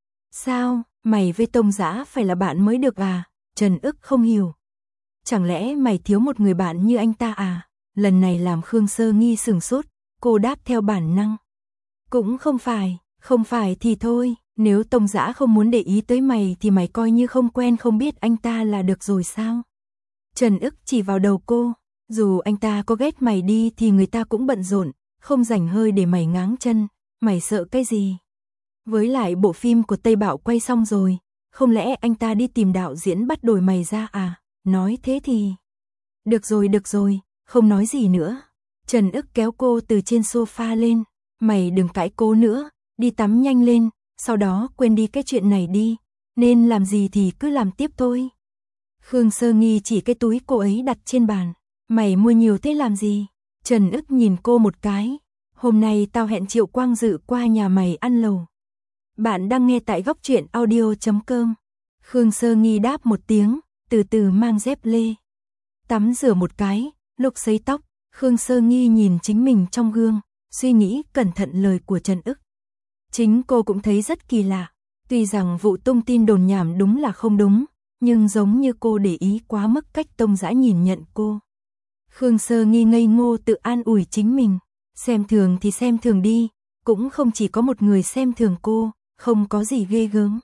Sao, mày với Tông Dã phải là bạn mới được à? Trần Ức không hiểu. Chẳng lẽ mày thiếu một người bạn như anh ta à? Lần này làm Khương Sơ Nghi sửng sốt, cô đáp theo bản năng. Cũng không phải thì thôi, nếu Tông Dã không muốn để ý tới mày thì mày coi như không quen không biết anh ta là được rồi sao? Trần Ức chỉ vào đầu cô, dù anh ta có ghét mày đi thì người ta cũng bận rộn, không rảnh hơi để mày ngáng chân, mày sợ cái gì? Với lại bộ phim của Tây Bảo quay xong rồi, không lẽ anh ta đi tìm đạo diễn bắt đổi mày ra à? Nói thế thì... Được rồi, không nói gì nữa. Trần Ức kéo cô từ trên sofa lên, mày đừng cãi cô nữa, đi tắm nhanh lên, sau đó quên đi cái chuyện này đi, nên làm gì thì cứ làm tiếp thôi. Khương Sơ Nghi chỉ cái túi cô ấy đặt trên bàn, mày mua nhiều thế làm gì? Trần Ức nhìn cô một cái, hôm nay tao hẹn Triệu Quang Dự qua nhà mày ăn lẩu. Bạn đang nghe tại góc truyện audio.com. Khương Sơ Nghi đáp một tiếng, từ từ mang dép lê. Tắm rửa một cái, lúc sấy tóc, Khương Sơ Nghi nhìn chính mình trong gương, suy nghĩ cẩn thận lời của Trần Ức. Chính cô cũng thấy rất kỳ lạ, tuy rằng vụ tung tin đồn nhảm đúng là không đúng, nhưng giống như cô để ý quá mức cách Tông Dã nhìn nhận cô. Khương Sơ Nghi ngây ngô tự an ủi chính mình, xem thường thì xem thường đi, cũng không chỉ có một người xem thường cô, không có gì ghê gớm.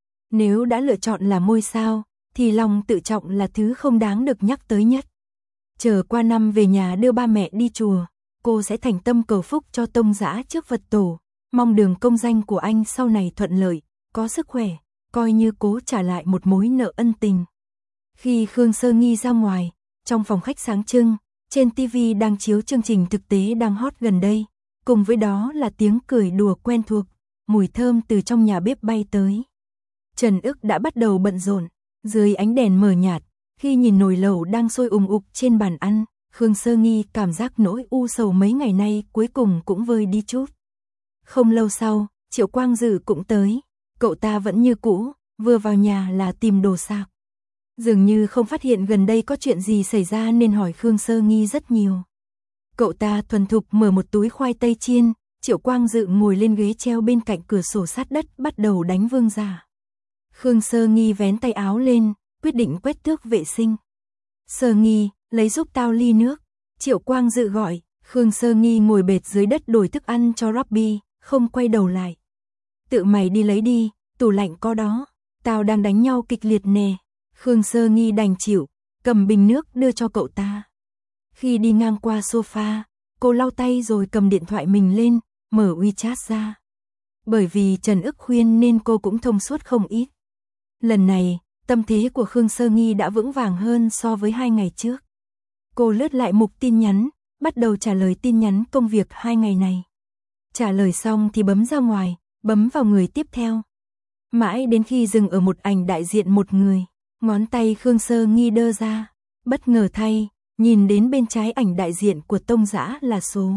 Nếu đã lựa chọn là ngôi sao, thì lòng tự trọng là thứ không đáng được nhắc tới nhất. Chờ qua năm về nhà đưa ba mẹ đi chùa, cô sẽ thành tâm cầu phúc cho Tông Dã trước Phật tổ, mong đường công danh của anh sau này thuận lợi, có sức khỏe, coi như cố trả lại một mối nợ ân tình. Khi Khương Sơ Nghi ra ngoài, trong phòng khách sáng trưng, Trên TV đang chiếu chương trình thực tế đang hot gần đây, cùng với đó là tiếng cười đùa quen thuộc, mùi thơm từ trong nhà bếp bay tới. Trần Ức đã bắt đầu bận rộn, dưới ánh đèn mờ nhạt, khi nhìn nồi lẩu đang sôi ùm ục trên bàn ăn, Khương Sơ Nghi cảm giác nỗi u sầu mấy ngày nay cuối cùng cũng vơi đi chút. Không lâu sau, Triệu Quang Dự cũng tới, cậu ta vẫn như cũ, vừa vào nhà là tìm đồ sạc. Dường như không phát hiện gần đây có chuyện gì xảy ra nên hỏi Khương Sơ Nghi rất nhiều. Cậu ta thuần thục mở một túi khoai tây chiên, Triệu Quang Dự ngồi lên ghế treo bên cạnh cửa sổ sát đất bắt đầu đánh vương giả. Khương Sơ Nghi vén tay áo lên, quyết định quét tước vệ sinh. Sơ Nghi, lấy giúp tao ly nước. Triệu Quang Dự gọi, Khương Sơ Nghi ngồi bệt dưới đất đổi thức ăn cho Robby, không quay đầu lại. Tự mày đi lấy đi, tủ lạnh có đó, tao đang đánh nhau kịch liệt nè. Khương Sơ Nghi đành chịu, cầm bình nước đưa cho cậu ta. Khi đi ngang qua sofa, cô lau tay rồi cầm điện thoại mình lên, mở WeChat ra. Bởi vì Trần Ức khuyên nên cô cũng thông suốt không ít. Lần này, tâm thế của Khương Sơ Nghi đã vững vàng hơn so với 2 ngày trước. Cô lướt lại mục tin nhắn, bắt đầu trả lời tin nhắn công việc 2 ngày này. Trả lời xong thì bấm ra ngoài, bấm vào người tiếp theo. Mãi đến khi dừng ở một ảnh đại diện một người, ngón tay Khương Sơ Nghi đơ ra, bất ngờ thay, nhìn đến bên trái ảnh đại diện của Tông Dã là số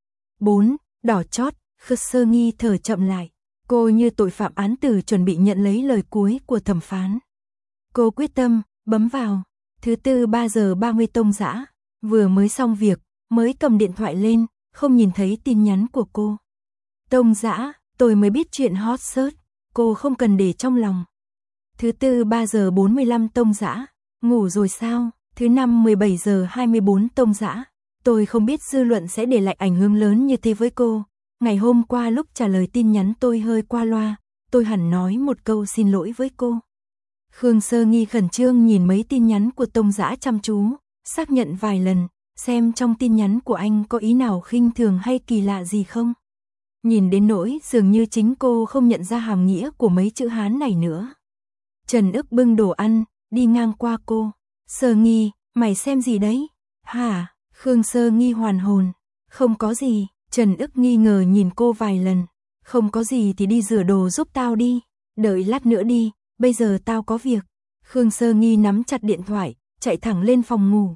4, đỏ chót, Khương Sơ Nghi thở chậm lại. Cô như tội phạm án tử chuẩn bị nhận lấy lời cuối của thẩm phán. Cô quyết tâm, bấm vào. Thứ tư 3 giờ 30 Tông Dã, vừa mới xong việc, mới cầm điện thoại lên, không nhìn thấy tin nhắn của cô. Tông Dã, tôi mới biết chuyện hot search, cô không cần để trong lòng. Thứ tư 3 giờ 45 Tông Dã, ngủ rồi sao? Thứ năm 17 giờ 24 Tông Dã, tôi không biết dư luận sẽ để lại ảnh hưởng lớn như thế với cô. Ngày hôm qua lúc trả lời tin nhắn tôi hơi qua loa, tôi hẳn nói một câu xin lỗi với cô. Khương Sơ Nghi khẩn trương nhìn mấy tin nhắn của Tông Dã chăm chú, xác nhận vài lần, xem trong tin nhắn của anh có ý nào khinh thường hay kỳ lạ gì không. Nhìn đến nỗi dường như chính cô không nhận ra hàm nghĩa của mấy chữ Hán này nữa. Trần Ức bưng đồ ăn, đi ngang qua cô. Sơ Nghi, mày xem gì đấy? Hả? Khương Sơ Nghi hoàn hồn. Không có gì. Trần Ức nghi ngờ nhìn cô vài lần. Không có gì thì đi rửa đồ giúp tao đi. Đợi lát nữa đi, bây giờ tao có việc. Khương Sơ Nghi nắm chặt điện thoại, chạy thẳng lên phòng ngủ.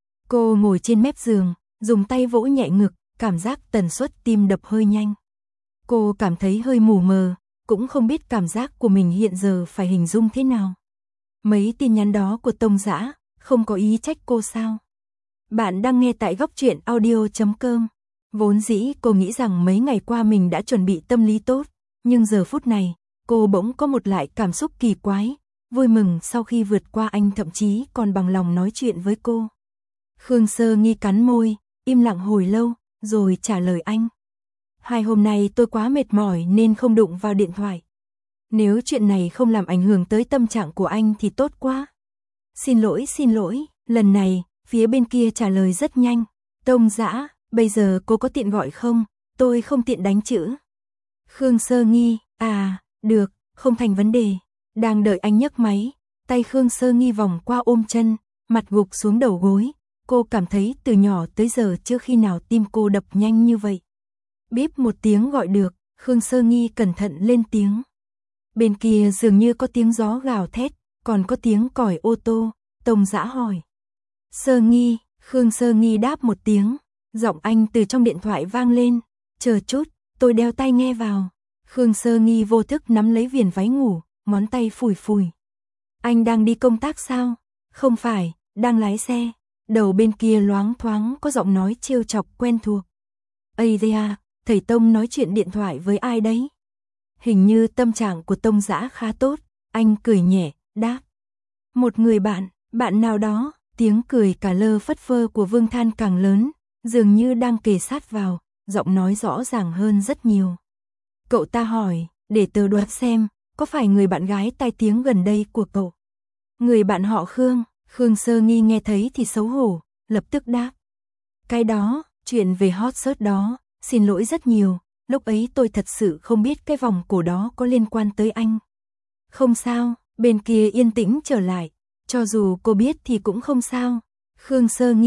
Cô ngồi trên mép giường, dùng tay vỗ nhẹ ngực, cảm giác tần suất tim đập hơi nhanh. Cô cảm thấy hơi mù mờ, cũng không biết cảm giác của mình hiện giờ phải hình dung thế nào. Mấy tin nhắn đó của Tông Dã, không có ý trách cô sao? Bạn đang nghe tại góc truyện audio.com. Vốn dĩ cô nghĩ rằng mấy ngày qua mình đã chuẩn bị tâm lý tốt, nhưng giờ phút này, cô bỗng có một lại cảm xúc kỳ quái, vui mừng sau khi vượt qua anh thậm chí còn bằng lòng nói chuyện với cô. Khương Sơ Nghi cắn môi, im lặng hồi lâu, rồi trả lời anh. 2 hôm nay tôi quá mệt mỏi nên không đụng vào điện thoại. Nếu chuyện này không làm ảnh hưởng tới tâm trạng của anh thì tốt quá. Xin lỗi, lần này, phía bên kia trả lời rất nhanh. Tông Dã, bây giờ cô có tiện gọi không? Tôi không tiện đánh chữ. Khương Sơ Nghi, được, không thành vấn đề. Đang đợi anh nhấc máy, tay Khương Sơ Nghi vòng qua ôm chân, mặt gục xuống đầu gối. Cô cảm thấy từ nhỏ tới giờ chưa khi nào tim cô đập nhanh như vậy. Bíp một tiếng gọi được, Khương Sơ Nghi cẩn thận lên tiếng. Bên kia dường như có tiếng gió gào thét, còn có tiếng còi ô tô. Tông Dã hỏi. Sơ Nghi, Khương Sơ Nghi đáp một tiếng. Giọng anh từ trong điện thoại vang lên. Chờ chút, tôi đeo tai nghe vào. Khương Sơ Nghi vô thức nắm lấy viền váy ngủ, ngón tay phủi phủi. Anh đang đi công tác sao? Không phải, đang lái xe. Đầu bên kia loáng thoáng có giọng nói trêu chọc quen thuộc. Ây da, thầy Tông nói chuyện điện thoại với ai đấy? Hình như tâm trạng của Tông Dã khá tốt, anh cười nhẹ, đáp. Một người bạn nào đó, tiếng cười cả lơ phất phơ của Vương Than càng lớn, dường như đang kề sát vào, giọng nói rõ ràng hơn rất nhiều. Cậu ta hỏi, để tớ đoán xem, có phải người bạn gái tai tiếng gần đây của cậu? Người bạn họ Khương, Khương Sơ Nghi nghe thấy thì xấu hổ, lập tức đáp. Cái đó, chuyện về hot search đó, xin lỗi rất nhiều, lúc ấy tôi thật sự không biết cái vòng cổ đó có liên quan tới anh. Không sao, bên kia yên tĩnh trở lại, cho dù cô biết thì cũng không sao. Khương Sơ Nghi,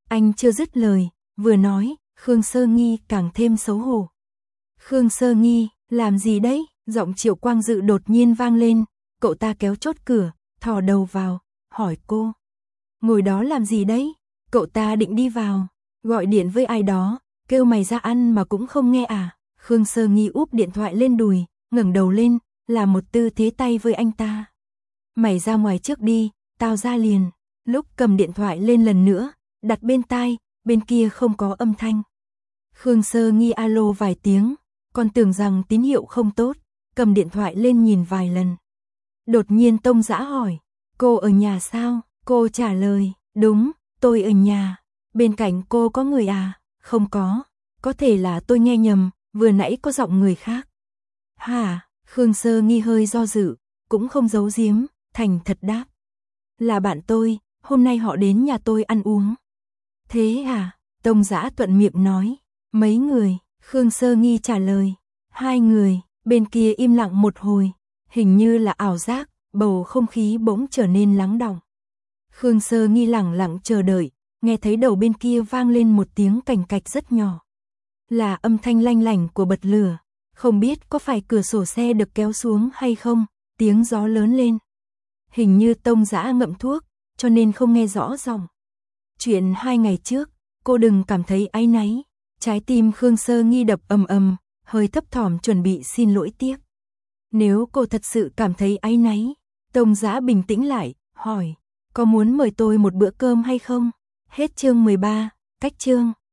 Anh chưa dứt lời, vừa nói, Khương Sơ Nghi càng thêm xấu hổ. Khương Sơ Nghi, làm gì đấy? Giọng Triệu Quang Dự đột nhiên vang lên, cậu ta kéo chốt cửa, thò đầu vào, hỏi cô. Ngồi đó làm gì đấy? Cậu ta định đi vào, gọi điện với ai đó, kêu mày ra ăn mà cũng không nghe à? Khương Sơ Nghi úp điện thoại lên đùi, ngẩng đầu lên, làm một tư thế tay với anh ta. Mày ra ngoài trước đi, tao ra liền. Lúc cầm điện thoại lên lần nữa, đặt bên tai, bên kia không có âm thanh. Khương Sơ Nghi alo vài tiếng, còn tưởng rằng tín hiệu không tốt, cầm điện thoại lên nhìn vài lần. Đột nhiên Tông Dã hỏi, cô ở nhà sao? Cô trả lời, đúng, tôi ở nhà. Bên cạnh cô có người à? Không có thể là tôi nghe nhầm, vừa nãy có giọng người khác. Hả? Khương Sơ Nghi hơi do dự, cũng không giấu giếm, thành thật đáp. Là bạn tôi, hôm nay họ đến nhà tôi ăn uống. Thế à? Tông Dã thuận miệng nói. Mấy người? Khương Sơ Nghi trả lời. 2 người, bên kia im lặng một hồi, hình như là ảo giác, bầu không khí bỗng trở nên lắng đọng. Khương Sơ Nghi lẳng lặng chờ đợi, nghe thấy đầu bên kia vang lên một tiếng cành cạch rất nhỏ. Là âm thanh lanh lảnh của bật lửa, không biết có phải cửa sổ xe được kéo xuống hay không, tiếng gió lớn lên. Hình như Tông Dã ngậm thuốc, cho nên không nghe rõ giọng. Chuyện 2 ngày trước, cô đừng cảm thấy áy náy. Trái tim Khương Sơ Nghi đập ầm ầm, hơi thấp thỏm chuẩn bị xin lỗi tiếc. Nếu cô thật sự cảm thấy áy náy, Tông Dã bình tĩnh lại, hỏi, có muốn mời tôi một bữa cơm hay không? Hết chương 13, cách chương.